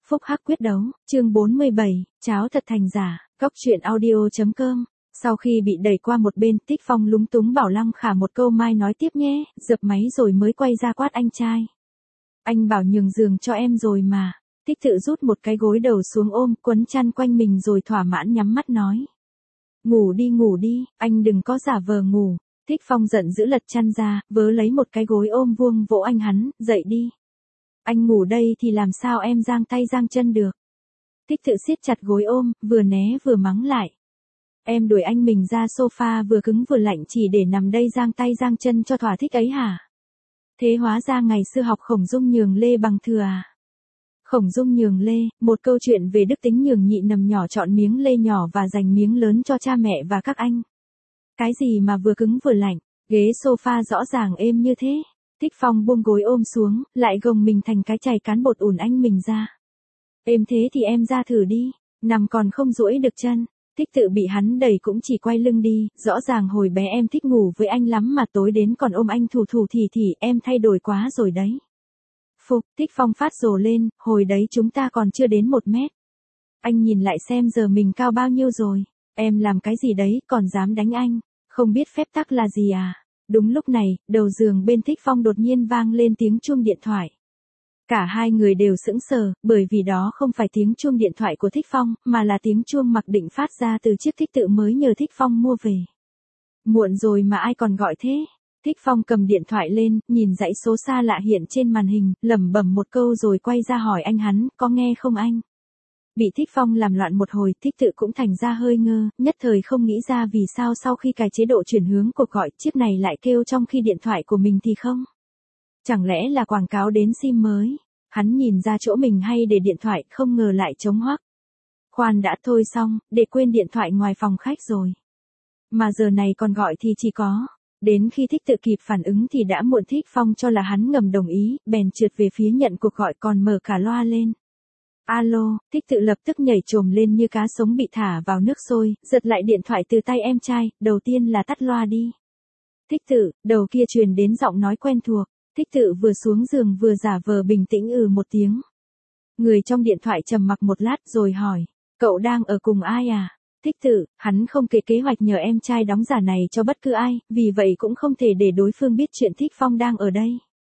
Phúc hắc quyết đấu, chương 47, cháo thật thành giả, góc truyện audio.com. Sau khi bị đẩy qua một bên, Thích Phong lúng túng bảo Lăng Khả một câu mai nói tiếp nhé, dập máy rồi mới quay ra quát anh trai. Anh bảo nhường giường cho em rồi mà. Thích tự rút một cái gối đầu xuống ôm, quấn chăn quanh mình rồi thỏa mãn nhắm mắt nói. Ngủ đi, anh đừng có giả vờ ngủ. Thích Phong giận dữ lật chăn ra, vớ lấy một cái gối ôm vuông vỗ anh hắn, dậy đi. Anh ngủ đây thì làm sao em giang tay giang chân được. Thích tự siết chặt gối ôm, vừa né vừa mắng lại. Em đuổi anh mình ra sofa vừa cứng vừa lạnh chỉ để nằm đây giang tay giang chân cho thỏa thích ấy hả? Thế hóa ra ngày xưa học Khổng Dung nhường lê bằng thừa à? Khổng Dung nhường lê, một câu chuyện về đức tính nhường nhị nằm nhỏ chọn miếng lê nhỏ và dành miếng lớn cho cha mẹ và các anh. Cái gì mà vừa cứng vừa lạnh, ghế sofa rõ ràng êm như thế. Thích Phong buông gối ôm xuống, lại gồng mình thành cái chày cán bột ủn anh mình ra. Êm thế thì em ra thử đi, nằm còn không duỗi được chân. Thích tự bị hắn đẩy cũng chỉ quay lưng đi, rõ ràng hồi bé em thích ngủ với anh lắm mà tối đến còn ôm anh thủ thì em thay đổi quá rồi đấy. Phục, Thích Phong phát rồ lên, hồi đấy chúng ta còn chưa đến 1 mét. Anh nhìn lại xem giờ mình cao bao nhiêu rồi, em làm cái gì đấy còn dám đánh anh, không biết phép tắc là gì à? Đúng lúc này, đầu giường bên Thích Phong đột nhiên vang lên tiếng chuông điện thoại. Cả hai người đều sững sờ, bởi vì đó không phải tiếng chuông điện thoại của Thích Phong, mà là tiếng chuông mặc định phát ra từ chiếc thích tự mới nhờ Thích Phong mua về. Muộn rồi mà ai còn gọi thế? Thích Phong cầm điện thoại lên, nhìn dãy số xa lạ hiện trên màn hình, lẩm bẩm một câu rồi quay ra hỏi anh hắn, có nghe không anh? Bị Thích Phong làm loạn một hồi, Thích tự cũng thành ra hơi ngơ, nhất thời không nghĩ ra vì sao sau khi cài chế độ chuyển hướng cuộc gọi, chiếc này lại kêu trong khi điện thoại của mình thì không. Chẳng lẽ là quảng cáo đến sim mới? Hắn nhìn ra chỗ mình hay để điện thoại, không ngờ lại trống hoắc. Khoan đã thôi xong, để quên điện thoại ngoài phòng khách rồi. Mà giờ này còn gọi thì chỉ có. Đến khi Thích tự kịp phản ứng thì đã muộn. Thích Phong cho là hắn ngầm đồng ý, bèn trượt về phía nhận cuộc gọi còn mở cả loa lên. Alo, Thích tự lập tức nhảy chồm lên như cá sống bị thả vào nước sôi, giật lại điện thoại từ tay em trai, đầu tiên là tắt loa đi. Thích tự, đầu kia truyền đến giọng nói quen thuộc. Thích tự vừa xuống giường vừa giả vờ bình tĩnh một tiếng. Người trong điện thoại trầm mặc một lát rồi hỏi, cậu đang ở cùng ai à? Thích tự, hắn không kể kế hoạch nhờ em trai đóng giả này cho bất cứ ai, vì vậy cũng không thể để đối phương biết chuyện Thích Phong đang ở đây.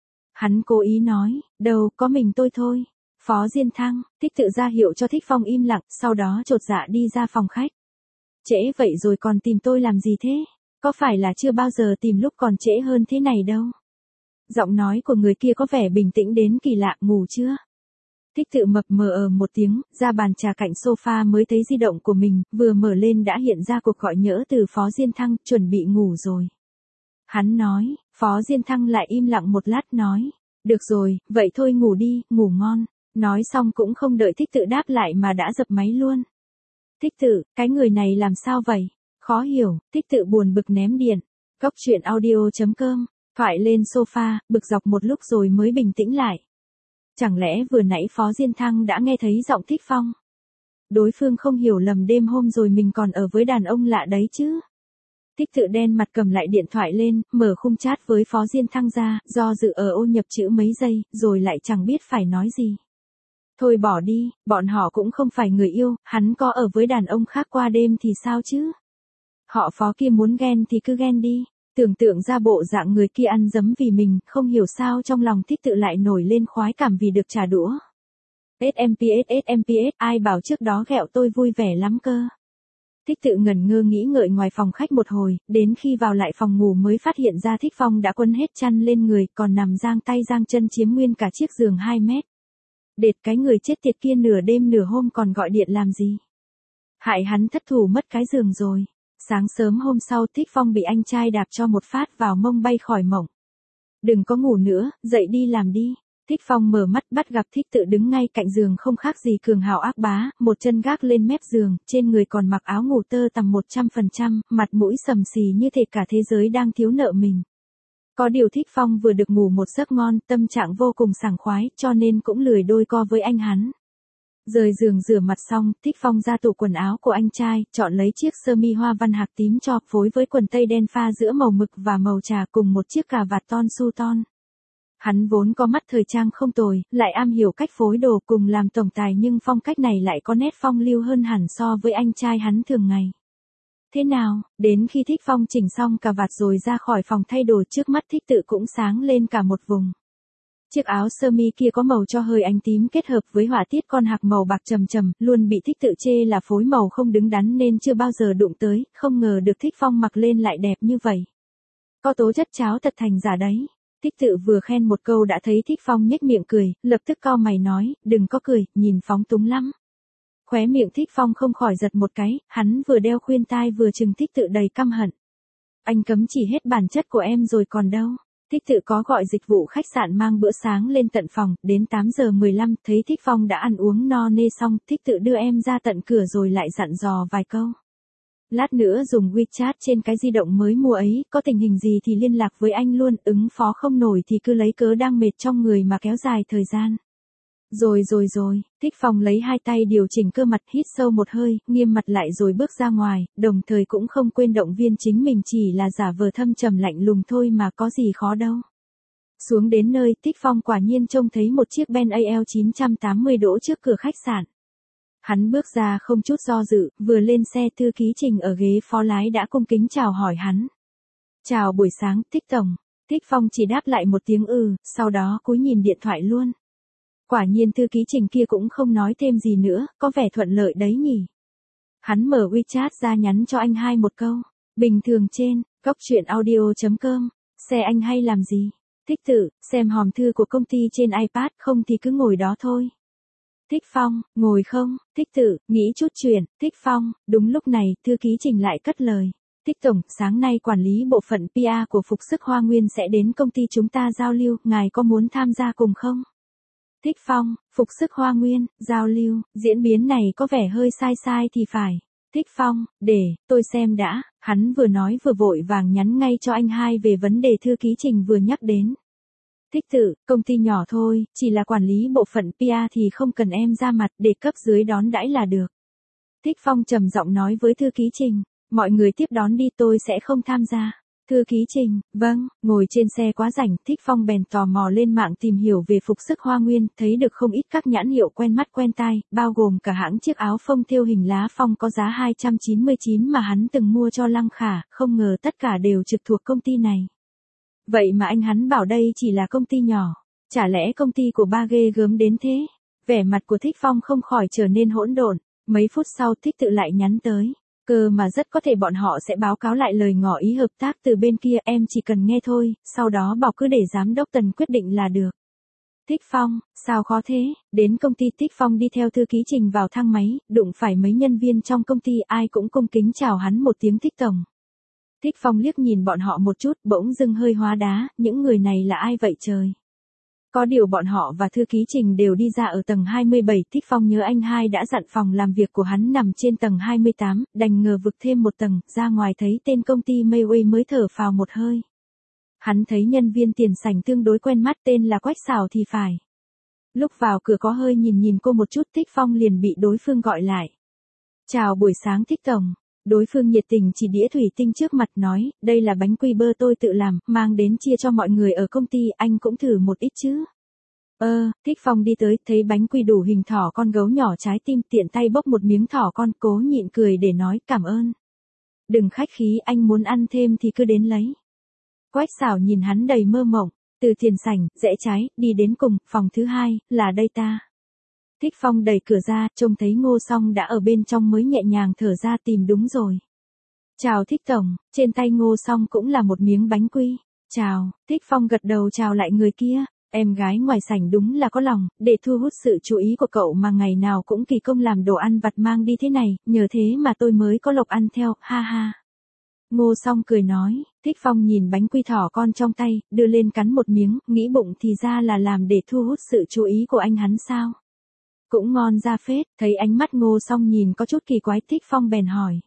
Hắn cố ý nói, đâu có mình tôi thôi. Phó Diên Thăng, Thích tự ra hiệu cho Thích Phong im lặng, sau đó chột dạ đi ra phòng khách. Trễ vậy rồi còn tìm tôi làm gì thế? Có phải là chưa bao giờ tìm lúc còn trễ hơn thế này đâu? Giọng nói của người kia có vẻ bình tĩnh đến kỳ lạ, ngủ chưa? Thích tự mập mờ một tiếng, ra bàn trà cạnh sofa mới thấy di động của mình, vừa mở lên đã hiện ra cuộc gọi nhỡ từ Phó Diên Thăng, chuẩn bị ngủ rồi. Hắn nói, Phó Diên Thăng lại im lặng một lát nói, được rồi, vậy thôi ngủ đi, ngủ ngon. Nói xong cũng không đợi Thích tự đáp lại mà đã dập máy luôn. Thích tự, cái người này làm sao vậy? Khó hiểu, Thích tự buồn bực ném điện. Góc truyện audio.com. Thoại lên sofa, bực dọc một lúc rồi mới bình tĩnh lại. Chẳng lẽ vừa nãy Phó Diên Thăng đã nghe thấy giọng Thích Phong? Đối phương không hiểu lầm đêm hôm rồi mình còn ở với đàn ông lạ đấy chứ? Thích tự đen mặt cầm lại điện thoại lên, mở khung chat với Phó Diên Thăng ra, do dự ô nhập chữ mấy giây, rồi lại chẳng biết phải nói gì. Thôi bỏ đi, bọn họ cũng không phải người yêu, hắn có ở với đàn ông khác qua đêm thì sao chứ? Họ Phó kia muốn ghen thì cứ ghen đi. Tưởng tượng ra bộ dạng người kia ăn dấm vì mình, không hiểu sao trong lòng Thích tự lại nổi lên khoái cảm vì được trả đũa. SMPS, ai bảo trước đó ghẹo tôi vui vẻ lắm cơ. Thích tự ngẩn ngơ nghĩ ngợi ngoài phòng khách một hồi, đến khi vào lại phòng ngủ mới phát hiện ra Thích Phong đã quấn hết chăn lên người, còn nằm giang tay giang chân chiếm nguyên cả chiếc giường 2 mét. Đệt cái người chết tiệt kia nửa đêm nửa hôm còn gọi điện làm gì? Hại hắn thất thủ mất cái giường rồi. Sáng sớm hôm sau Thích Phong bị anh trai đạp cho một phát vào mông bay khỏi mộng. Đừng có ngủ nữa, dậy đi làm đi. Thích Phong mở mắt bắt gặp Thích tự đứng ngay cạnh giường không khác gì cường hào ác bá, một chân gác lên mép giường, trên người còn mặc áo ngủ tơ tằm 100%, mặt mũi sầm xì như thể cả thế giới đang thiếu nợ mình. Có điều Thích Phong vừa được ngủ một giấc ngon, tâm trạng vô cùng sảng khoái, cho nên cũng lười đôi co với anh hắn. Rời giường rửa mặt xong, Thích Phong ra tủ quần áo của anh trai, chọn lấy chiếc sơ mi hoa văn hạc tím cho, phối với quần tây đen pha giữa màu mực và màu trà cùng một chiếc cà vạt ton su ton. Hắn vốn có mắt thời trang không tồi, lại am hiểu cách phối đồ cùng làm tổng tài nhưng phong cách này lại có nét phong lưu hơn hẳn so với anh trai hắn thường ngày. Thế nào, đến khi Thích Phong chỉnh xong cà vạt rồi ra khỏi phòng thay đồ trước mắt Thích Tự cũng sáng lên cả một vùng. Chiếc áo sơ mi kia có màu cho hơi ánh tím kết hợp với họa tiết con hạc màu bạc trầm trầm, luôn bị Thích Tự chê là phối màu không đứng đắn nên chưa bao giờ đụng tới, không ngờ được Thích Phong mặc lên lại đẹp như vậy. Có tố chất cháo thật thành giả đấy. Thích Tự vừa khen một câu đã thấy Thích Phong nhếch miệng cười, lập tức cau mày nói, đừng có cười, nhìn phóng túng lắm. Khóe miệng Thích Phong không khỏi giật một cái, hắn vừa đeo khuyên tai vừa trừng Thích Tự đầy căm hận. Anh cấm chỉ hết bản chất của em rồi còn đâu. Thích Tự có gọi dịch vụ khách sạn mang bữa sáng lên tận phòng, đến 8 giờ 15 thấy Thích Phong đã ăn uống no nê xong, Thích Tự đưa em ra tận cửa rồi lại dặn dò vài câu. Lát nữa dùng WeChat trên cái di động mới mua ấy, có tình hình gì thì liên lạc với anh luôn, ứng phó không nổi thì cứ lấy cớ đang mệt trong người mà kéo dài thời gian. Rồi, Thích Phong lấy hai tay điều chỉnh cơ mặt, hít sâu một hơi, nghiêm mặt lại rồi bước ra ngoài, đồng thời cũng không quên động viên chính mình chỉ là giả vờ thâm trầm lạnh lùng thôi mà có gì khó đâu. Xuống đến nơi, Thích Phong quả nhiên trông thấy một chiếc Ben AL 980 đỗ trước cửa khách sạn. Hắn bước ra không chút do dự, vừa lên xe thư ký Trình ở ghế phó lái đã cung kính chào hỏi hắn. Chào buổi sáng, Thích Tổng. Thích Phong chỉ đáp lại một tiếng sau đó cúi nhìn điện thoại luôn. Quả nhiên thư ký Trình kia cũng không nói thêm gì nữa, có vẻ thuận lợi đấy nhỉ. Hắn mở WeChat ra nhắn cho anh hai một câu. Bình thường trên, coctruyện.audio.com. Xe anh hay làm gì? Thích Tự, xem hòm thư của công ty trên iPad, không thì cứ ngồi đó thôi. Thích Phong, ngồi không? Thích Tự, nghĩ chút chuyện. Thích Phong, đúng lúc này, thư ký Trình lại cất lời. Thích Tổng, sáng nay quản lý bộ phận PR của Phục Sức Hoa Nguyên sẽ đến công ty chúng ta giao lưu, ngài có muốn tham gia cùng không? Thích Phong, Phục Sức Hoa Nguyên, giao lưu, diễn biến này có vẻ hơi sai thì phải. Thích Phong, để tôi xem đã, hắn vừa nói vừa vội vàng nhắn ngay cho anh hai về vấn đề thư ký Trình vừa nhắc đến. Thích Tự, công ty nhỏ thôi, chỉ là quản lý bộ phận PR thì không cần em ra mặt, để cấp dưới đón đãi là được. Thích Phong trầm giọng nói với thư ký Trình, mọi người tiếp đón đi, tôi sẽ không tham gia. Thư ký Trình, vâng, ngồi trên xe quá rảnh, Thích Phong bèn tò mò lên mạng tìm hiểu về Phục Sức Hoa Nguyên, thấy được không ít các nhãn hiệu quen mắt quen tai, bao gồm cả hãng chiếc áo phông thêu hình lá phong có giá 299 mà hắn từng mua cho Lăng Khả, không ngờ tất cả đều trực thuộc công ty này. Vậy mà anh hắn bảo đây chỉ là công ty nhỏ, chả lẽ công ty của ba ghê gớm đến thế? Vẻ mặt của Thích Phong không khỏi trở nên hỗn độn, mấy phút sau Thích Tự lại nhắn tới. Cơ mà rất có thể bọn họ sẽ báo cáo lại lời ngỏ ý hợp tác từ bên kia, em chỉ cần nghe thôi, sau đó bảo cứ để giám đốc Tần quyết định là được. Thích Phong, sao khó thế? Đến công ty Thích Phong đi theo thư ký Trình vào thang máy, đụng phải mấy nhân viên trong công ty ai cũng cung kính chào hắn một tiếng Thích Tổng. Thích Phong liếc nhìn bọn họ một chút, bỗng dưng hơi hóa đá, những người này là ai vậy trời? Có điều bọn họ và thư ký Trình đều đi ra ở tầng 27, Thích Phong nhớ anh hai đã dặn phòng làm việc của hắn nằm trên tầng 28, đành ngờ vực thêm một tầng, ra ngoài thấy tên công ty Mayway mới thở phào một hơi. Hắn thấy nhân viên tiền sảnh tương đối quen mắt, tên là Quách Xảo thì phải. Lúc vào cửa có hơi nhìn cô một chút, Thích Phong liền bị đối phương gọi lại. Chào buổi sáng Thích Tổng. Đối phương nhiệt tình chỉ đĩa thủy tinh trước mặt nói, đây là bánh quy bơ tôi tự làm, mang đến chia cho mọi người ở công ty, anh cũng thử một ít chứ. Thích Phong đi tới, thấy bánh quy đủ hình thỏ con gấu nhỏ trái tim, tiện tay bốc một miếng thỏ con, cố nhịn cười để nói cảm ơn. Đừng khách khí, anh muốn ăn thêm thì cứ đến lấy. Quách Xảo nhìn hắn đầy mơ mộng, từ tiền sảnh, rẽ trái, đi đến cùng, phòng thứ hai, là đây ta. Thích Phong đẩy cửa ra, trông thấy Ngô Song đã ở bên trong mới nhẹ nhàng thở ra, tìm đúng rồi. Chào Thích Tổng, trên tay Ngô Song cũng là một miếng bánh quy. Chào, Thích Phong gật đầu chào lại người kia. Em gái ngoài sảnh đúng là có lòng, để thu hút sự chú ý của cậu mà ngày nào cũng kỳ công làm đồ ăn vặt mang đi thế này, nhờ thế mà tôi mới có lộc ăn theo, ha ha. Ngô Song cười nói, Thích Phong nhìn bánh quy thỏ con trong tay, đưa lên cắn một miếng, nghĩ bụng thì ra là làm để thu hút sự chú ý của anh hắn sao. Cũng ngon ra phết, thấy ánh mắt Ngô Song nhìn có chút kỳ quái, Thích Phong bèn hỏi.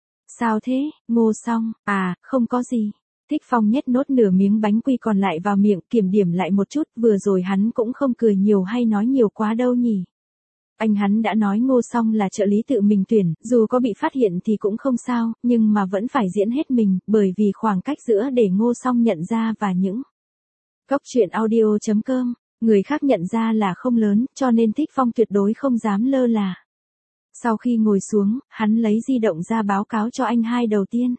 Sao thế, Ngô Song, không có gì. Thích Phong nhét nốt nửa miếng bánh quy còn lại vào miệng, kiểm điểm lại một chút, vừa rồi hắn cũng không cười nhiều hay nói nhiều quá đâu nhỉ. Anh hắn đã nói Ngô Song là trợ lý tự mình tuyển, dù có bị phát hiện thì cũng không sao, nhưng mà vẫn phải diễn hết mình, bởi vì khoảng cách giữa để Ngô Song nhận ra và những Cóc truyện audio.com, người khác nhận ra là không lớn, cho nên Thích Phong tuyệt đối không dám lơ là. Sau khi ngồi xuống, hắn lấy di động ra báo cáo cho anh hai đầu tiên.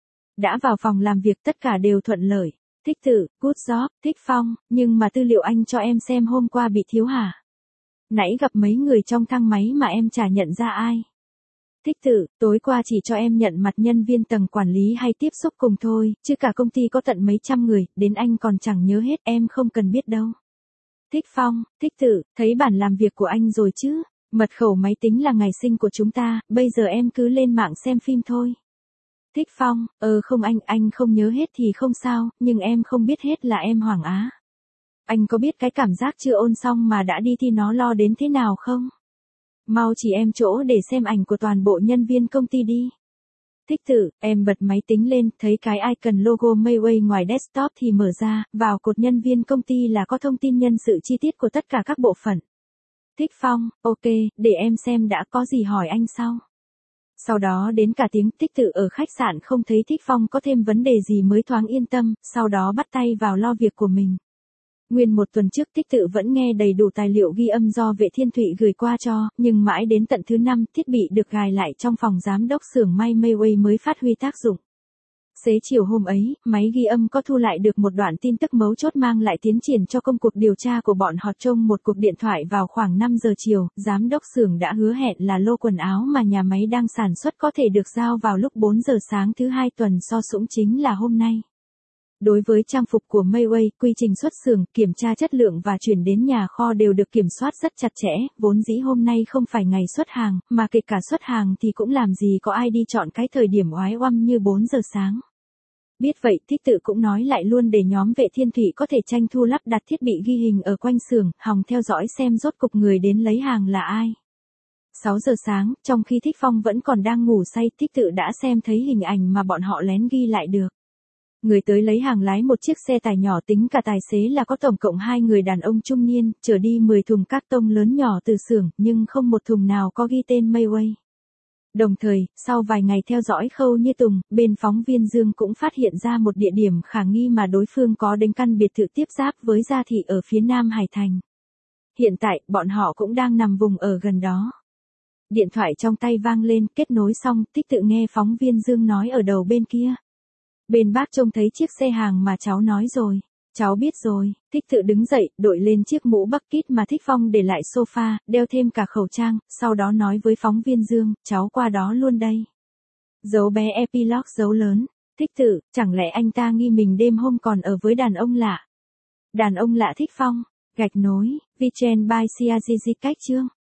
Đã vào phòng làm việc tất cả đều thuận lợi. Thích Tự, good job, Thích Phong, nhưng mà tư liệu anh cho em xem hôm qua bị thiếu hả? Nãy gặp mấy người trong thang máy mà em chả nhận ra ai. Thích Tự, tối qua chỉ cho em nhận mặt nhân viên tầng quản lý hay tiếp xúc cùng thôi, chứ cả công ty có tận mấy trăm người, đến anh còn chẳng nhớ hết, em không cần biết đâu. Thích Phong, Thích Tự, thấy bản làm việc của anh rồi chứ, mật khẩu máy tính là ngày sinh của chúng ta, bây giờ em cứ lên mạng xem phim thôi. Thích Phong, không anh không nhớ hết thì không sao, nhưng em không biết hết là em Hoàng Á. Anh có biết cái cảm giác chưa ôn xong mà đã đi thi nó lo đến thế nào không? Mau chỉ em chỗ để xem ảnh của toàn bộ nhân viên công ty đi. Thích Tự, em bật máy tính lên, thấy cái icon logo Mayway ngoài desktop thì mở ra, vào cột nhân viên công ty là có thông tin nhân sự chi tiết của tất cả các bộ phận. Thích Phong, ok, để em xem đã có gì hỏi anh sau. Sau đó đến cả tiếng Thích Tự ở khách sạn không thấy Thích Phong có thêm vấn đề gì mới thoáng yên tâm, sau đó bắt tay vào lo việc của mình. Nguyên một tuần trước Thích Tự vẫn nghe đầy đủ tài liệu ghi âm do Vệ Thiên Thụy gửi qua cho, nhưng mãi đến tận thứ 5 thiết bị được gài lại trong phòng giám đốc xưởng may Mayway mới phát huy tác dụng. Xế chiều hôm ấy, máy ghi âm có thu lại được một đoạn tin tức mấu chốt mang lại tiến triển cho công cuộc điều tra của bọn họ. Trong một cuộc điện thoại vào khoảng 5 giờ chiều, giám đốc xưởng đã hứa hẹn là lô quần áo mà nhà máy đang sản xuất có thể được giao vào lúc 4 giờ sáng thứ 2 tuần so sũng chính là hôm nay. Đối với trang phục của Mayway, quy trình xuất xưởng, kiểm tra chất lượng và chuyển đến nhà kho đều được kiểm soát rất chặt chẽ, vốn dĩ hôm nay không phải ngày xuất hàng, mà kể cả xuất hàng thì cũng làm gì có ai đi chọn cái thời điểm oái oăm như 4 giờ sáng. Biết vậy Thích Tự cũng nói lại luôn để nhóm Vệ Thiên Thụy có thể tranh thu lắp đặt thiết bị ghi hình ở quanh xưởng, hòng theo dõi xem rốt cục người đến lấy hàng là ai. 6 giờ sáng, trong khi Thích Phong vẫn còn đang ngủ say, Thích Tự đã xem thấy hình ảnh mà bọn họ lén ghi lại được. Người tới lấy hàng lái một chiếc xe tải nhỏ, tính cả tài xế là có tổng cộng 2 người đàn ông trung niên, chở đi 10 thùng cát tông lớn nhỏ từ xưởng, nhưng không một thùng nào có ghi tên Mayway. Đồng thời, sau vài ngày theo dõi Khâu Như Tùng, bên phóng viên Dương cũng phát hiện ra một địa điểm khả nghi mà đối phương có đến căn biệt thự tiếp giáp với Gia Thị ở phía nam Hải Thành. Hiện tại, bọn họ cũng đang nằm vùng ở gần đó. Điện thoại trong tay vang lên, kết nối xong, Thích Tự nghe phóng viên Dương nói ở đầu bên kia. Bên bác trông thấy chiếc xe hàng mà cháu nói rồi. Cháu biết rồi. Thích Tự đứng dậy, đội lên chiếc mũ bucket mà Thích Phong để lại sofa, đeo thêm cả khẩu trang, sau đó nói với phóng viên Dương, cháu qua đó luôn đây. Dấu bé epilogue dấu lớn. Thích Tự, chẳng lẽ anh ta nghi mình đêm hôm còn ở với đàn ông lạ? Đàn ông lạ Thích Phong, gạch nối, Vichen by Siazizi cách chương.